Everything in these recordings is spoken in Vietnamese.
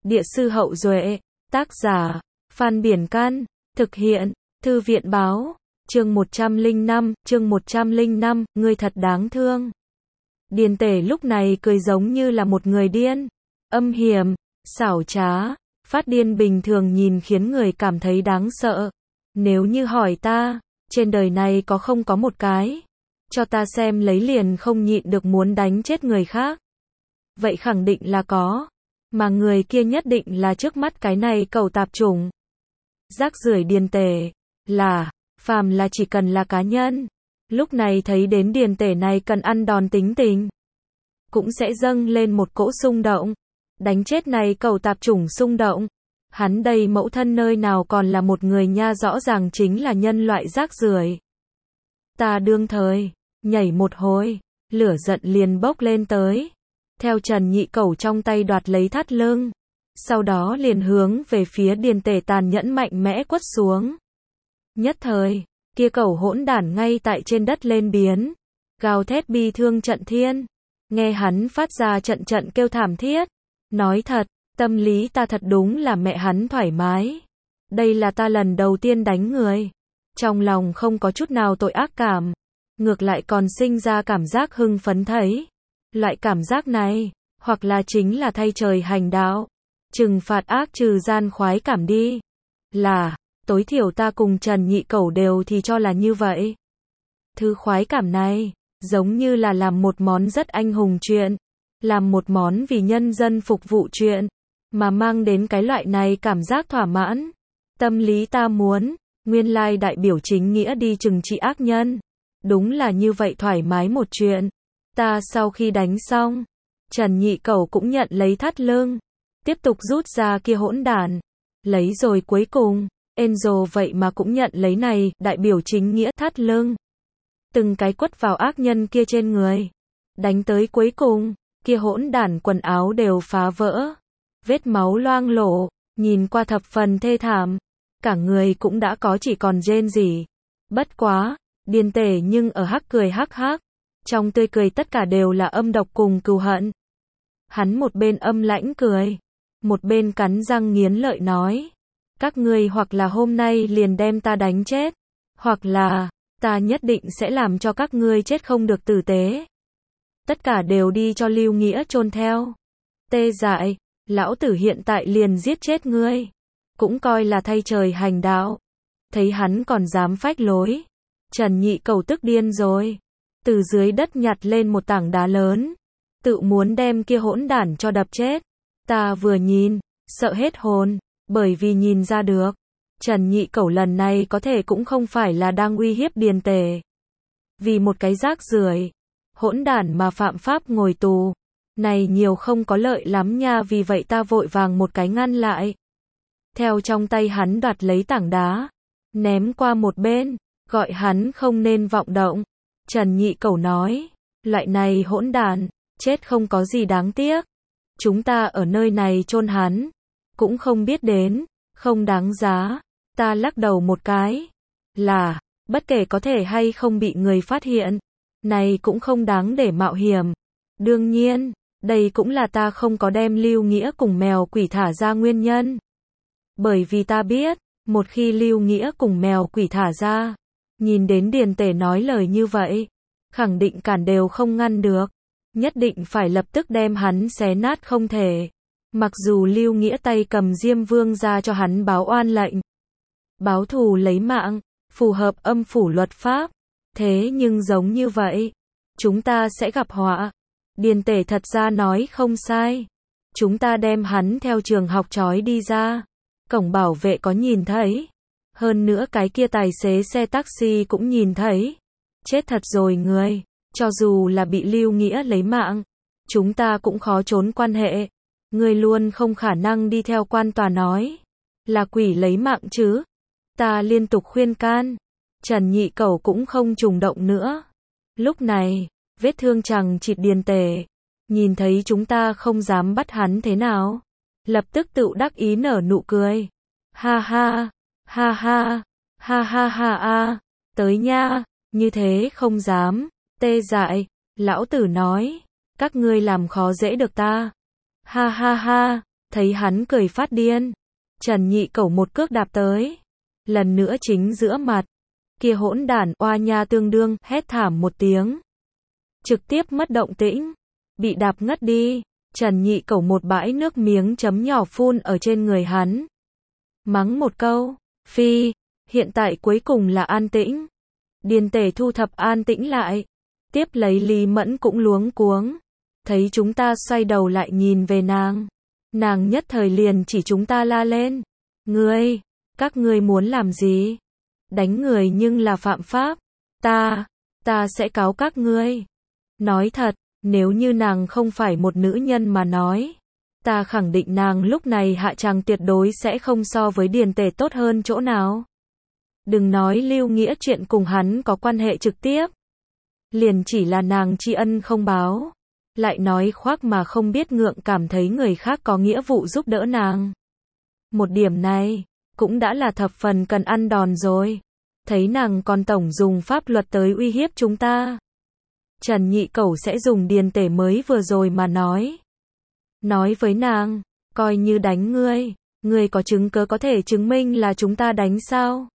Địa sư Hậu Duệ, tác giả, Phan Biển Can, thực hiện, Thư viện Báo, chương 105, ngươi thật đáng thương. Điền Tể lúc này cười giống như là một người điên, âm hiểm, xảo trá, phát điên bình thường nhìn khiến người cảm thấy đáng sợ. Nếu như hỏi ta, trên đời này có không có một cái, cho ta xem lấy liền không nhịn được muốn đánh chết người khác. Vậy khẳng định là có, mà người kia nhất định là trước mắt cái này cẩu tạp chủng. Rác rưởi Điền Tể, phàm là chỉ cần là cá nhân, lúc này thấy đến Điền Tể này cần ăn đòn tính tình, cũng sẽ dâng lên một cỗ xung động, đánh chết này cẩu tạp chủng xung động. Hắn đây mẫu thân nơi nào còn là một người nha, rõ ràng chính là nhân loại rác rưởi. Ta đương thời, nhảy một hồi, lửa giận liền bốc lên tới. Theo Trần Nhị Cẩu trong tay đoạt lấy thắt lưng, sau đó liền hướng về phía Điền Tể tàn nhẫn mạnh mẽ quất xuống. Nhất thời, kia cẩu hỗn đản ngay tại trên đất lên biến, gào thét bi thương trận thiên, nghe hắn phát ra trận trận kêu thảm thiết. Nói thật, tâm lý ta thật đúng là mẹ hắn thoải mái. Đây là ta lần đầu tiên đánh người, trong lòng không có chút nào tội ác cảm, ngược lại còn sinh ra cảm giác hưng phấn thấy. Loại cảm giác này, hoặc là chính là thay trời hành đạo, trừng phạt ác trừ gian khoái cảm đi. Tối thiểu ta cùng Trần Nhị Cẩu đều thì cho là như vậy. Thứ khoái cảm này, giống như là làm một món rất anh hùng chuyện, làm một món vì nhân dân phục vụ chuyện, mà mang đến cái loại này cảm giác thỏa mãn. Tâm lý ta muốn, nguyên lai đại biểu chính nghĩa đi trừng trị ác nhân. Đúng là như vậy thoải mái một chuyện. Ta sau khi đánh xong, Trần Nhị Cẩu cũng nhận lấy thắt lưng, tiếp tục rút ra kia hỗn đản. Lấy rồi cuối cùng, Angel vậy mà cũng nhận lấy này, đại biểu chính nghĩa thắt lưng. Từng cái quất vào ác nhân kia trên người. Đánh tới cuối cùng, kia hỗn đản quần áo đều phá vỡ. Vết máu loang lổ, nhìn qua thập phần thê thảm. Cả người cũng đã có chỉ còn rên rỉ. Bất quá, Điền Tể nhưng ở hắc cười hắc hắc. Trong tươi cười tất cả đều là âm độc cùng cừu hận. Hắn một bên âm lãnh cười, một bên cắn răng nghiến lợi nói. Các ngươi hoặc là hôm nay liền đem ta đánh chết, hoặc là, ta nhất định sẽ làm cho các ngươi chết không được tử tế. Tất cả đều đi cho Lưu Nghĩa chôn theo. Tê dại, lão tử hiện tại liền giết chết ngươi. Cũng coi là thay trời hành đạo. Thấy hắn còn dám phách lối. Trần Nhị Cẩu tức điên rồi. Từ dưới đất nhặt lên một tảng đá lớn, tự muốn đem kia hỗn đản cho đập chết. Ta vừa nhìn, sợ hết hồn, bởi vì nhìn ra được, Trần Nhị Cẩu lần này có thể cũng không phải là đang uy hiếp Điền Tể. Vì một cái rác rưởi, hỗn đản mà phạm pháp ngồi tù, này nhiều không có lợi lắm nha, vì vậy ta vội vàng một cái ngăn lại. Theo trong tay hắn đoạt lấy tảng đá, ném qua một bên, gọi hắn không nên vọng động. Trần Nhị Cẩu nói, loại này hỗn đản, chết không có gì đáng tiếc. Chúng ta ở nơi này chôn hắn, cũng không biết đến, không đáng giá. Ta lắc đầu một cái, bất kể có thể hay không bị người phát hiện, này cũng không đáng để mạo hiểm. Đương nhiên, đây cũng là ta không có đem Lưu Nghĩa cùng mèo quỷ thả ra nguyên nhân. Bởi vì ta biết, một khi Lưu Nghĩa cùng mèo quỷ thả ra, nhìn đến Điền Tể nói lời như vậy, khẳng định cản đều không ngăn được, nhất định phải lập tức đem hắn xé nát không thể. Mặc dù Lưu Nghĩa tay cầm Diêm Vương ra cho hắn báo oan lệnh, báo thù lấy mạng, phù hợp âm phủ luật pháp, thế nhưng giống như vậy, chúng ta sẽ gặp họa. Điền Tể thật ra nói không sai, chúng ta đem hắn theo trường học trói đi ra, cổng bảo vệ có nhìn thấy. Hơn nữa cái kia tài xế xe taxi cũng nhìn thấy. Chết thật rồi người, cho dù là bị Lưu Nghĩa lấy mạng, chúng ta cũng khó trốn quan hệ. Người luôn không khả năng đi theo quan tòa nói là quỷ lấy mạng chứ. Ta liên tục khuyên can, Trần Nhị Cẩu cũng không trùng động nữa. Lúc này, vết thương chằng chịt Điền Tể, nhìn thấy chúng ta không dám bắt hắn thế nào, lập tức tự đắc ý nở nụ cười. Ha ha. Ha ha, ha ha ha a, tới nha, như thế không dám. Tê dại, lão tử nói, các ngươi làm khó dễ được ta. Ha ha ha, Thấy hắn cười phát điên, Trần Nhị Cẩu một cước đạp tới, lần nữa chính giữa mặt. Kia hỗn đản oa nha tương đương hét thảm một tiếng, trực tiếp mất động tĩnh, bị đạp ngất đi. Trần Nhị Cẩu một bãi nước miếng chấm nhỏ phun ở trên người hắn, mắng một câu, phi, hiện tại cuối cùng là an tĩnh. Điền Tể thu thập an tĩnh lại, tiếp lấy Lý Mẫn cũng luống cuống, thấy chúng ta xoay đầu lại nhìn về nàng, nàng nhất thời liền chỉ chúng ta la lên, ngươi, các ngươi muốn làm gì? Đánh người nhưng là phạm pháp, ta sẽ cáo các ngươi. Nói thật, nếu như nàng không phải một nữ nhân mà nói, ta khẳng định nàng lúc này hạ tràng tuyệt đối sẽ không so với Điền Tể tốt hơn chỗ nào. Đừng nói Lưu Nghĩa chuyện cùng hắn có quan hệ trực tiếp, liền chỉ là nàng tri ân không báo, lại nói khoác mà không biết ngượng, cảm thấy người khác có nghĩa vụ giúp đỡ nàng. Một điểm này, cũng đã là thập phần cần ăn đòn rồi. Thấy nàng còn tổng dùng pháp luật tới uy hiếp chúng ta. Trần Nhị Cẩu sẽ dùng Điền Tể mới vừa rồi mà nói. Nói với nàng, coi như đánh ngươi có chứng cớ có thể chứng minh là chúng ta đánh sao?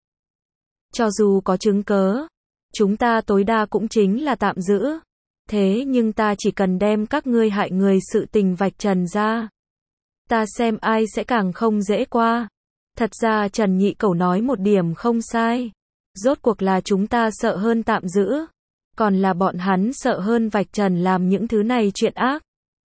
Cho dù có chứng cớ, chúng ta tối đa cũng chính là tạm giữ. Thế nhưng ta chỉ cần đem các ngươi hại người sự tình vạch trần ra, ta xem ai sẽ càng không dễ qua. Thật ra Trần Nhị Cẩu nói một điểm không sai. Rốt cuộc là chúng ta sợ hơn tạm giữ, còn là bọn hắn sợ hơn vạch trần làm những thứ này chuyện ác.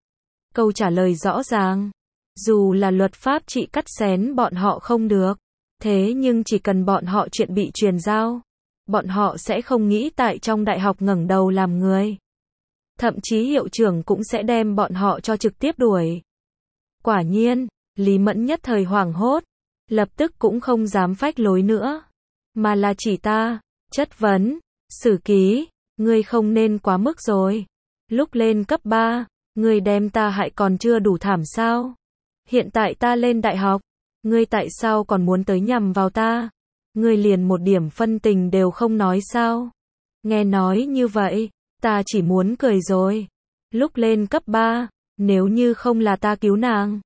Câu trả lời rõ ràng, dù là luật pháp trị cắt xén bọn họ không được, thế nhưng chỉ cần bọn họ chuyện bị truyền giao, bọn họ sẽ không nghĩ tại trong đại học ngẩng đầu làm người. Thậm chí hiệu trưởng cũng sẽ đem bọn họ cho trực tiếp đuổi. Quả nhiên, Lý Mẫn nhất thời hoảng hốt, lập tức cũng không dám phách lối nữa, mà là chỉ ta, chất vấn, Sử Ký, ngươi không nên quá mức rồi. Lúc lên cấp 3, ngươi đem ta hại còn chưa đủ thảm sao? Hiện tại ta lên đại học, ngươi tại sao còn muốn tới nhằm vào ta? Ngươi liền một điểm phân tình đều không nói sao? Nghe nói như vậy, ta chỉ muốn cười rồi. Lúc lên cấp 3, nếu như không là ta cứu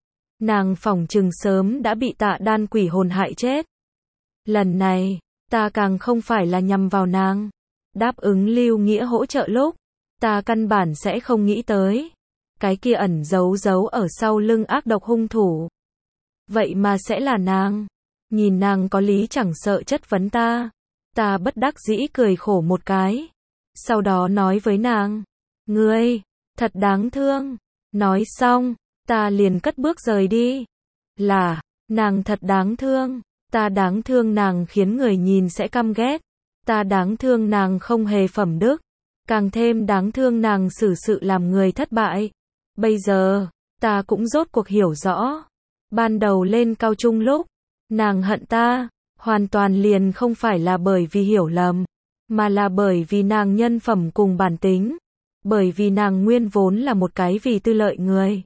nàng phỏng chừng sớm đã bị Tạ Đan quỷ hồn hại chết. Lần này, ta càng không phải là nhằm vào nàng. Đáp ứng Lưu Nghĩa hỗ trợ lúc, ta căn bản sẽ không nghĩ tới. Cái kia ẩn giấu ở sau lưng ác độc hung thủ. Vậy mà sẽ là nàng. Nhìn nàng có lý chẳng sợ chất vấn ta. Ta bất đắc dĩ cười khổ một cái. Sau đó nói với nàng, ngươi, thật đáng thương. Nói xong, ta liền cất bước rời đi. Là, nàng thật đáng thương. Ta đáng thương nàng khiến người nhìn sẽ căm ghét. Ta đáng thương nàng không hề phẩm đức. Càng thêm đáng thương nàng xử sự làm người thất bại. Bây giờ, ta cũng rốt cuộc hiểu rõ. Ban đầu lên cao trung lúc, nàng hận ta, hoàn toàn liền không phải là bởi vì hiểu lầm, mà là bởi vì nàng nhân phẩm cùng bản tính. Bởi vì nàng nguyên vốn là một cái vì tư lợi người.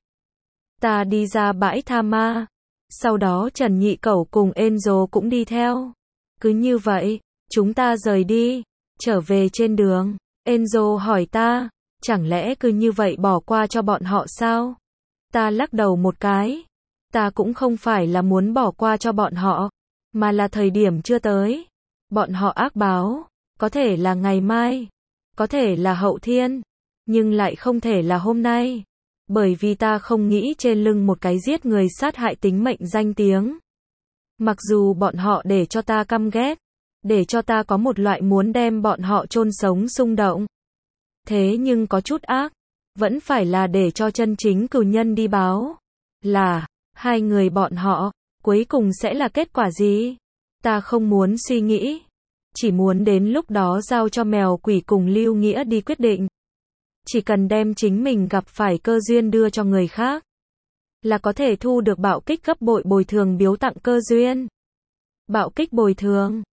Ta đi ra bãi tha ma. Sau đó Trần Nhị Cẩu cùng Angel cũng đi theo. Cứ như vậy, chúng ta rời đi. Trở về trên đường, Angel hỏi ta, chẳng lẽ cứ như vậy bỏ qua cho bọn họ sao? Ta lắc đầu một cái. Ta cũng không phải là muốn bỏ qua cho bọn họ, mà là thời điểm chưa tới. Bọn họ ác báo, có thể là ngày mai, có thể là hậu thiên, nhưng lại không thể là hôm nay. Bởi vì ta không nghĩ trên lưng một cái giết người sát hại tính mệnh danh tiếng. Mặc dù bọn họ để cho ta căm ghét, để cho ta có một loại muốn đem bọn họ chôn sống xung động. Thế nhưng có chút ác, vẫn phải là để cho chân chính cừu nhân đi báo. Là, hai người bọn họ, cuối cùng sẽ là kết quả gì? Ta không muốn suy nghĩ. Chỉ muốn đến lúc đó giao cho mèo quỷ cùng Lưu Nghĩa đi quyết định. Chỉ cần đem chính mình gặp phải cơ duyên đưa cho người khác, là có thể thu được bạo kích gấp bội bồi thường biếu tặng cơ duyên. Bạo kích bồi thường.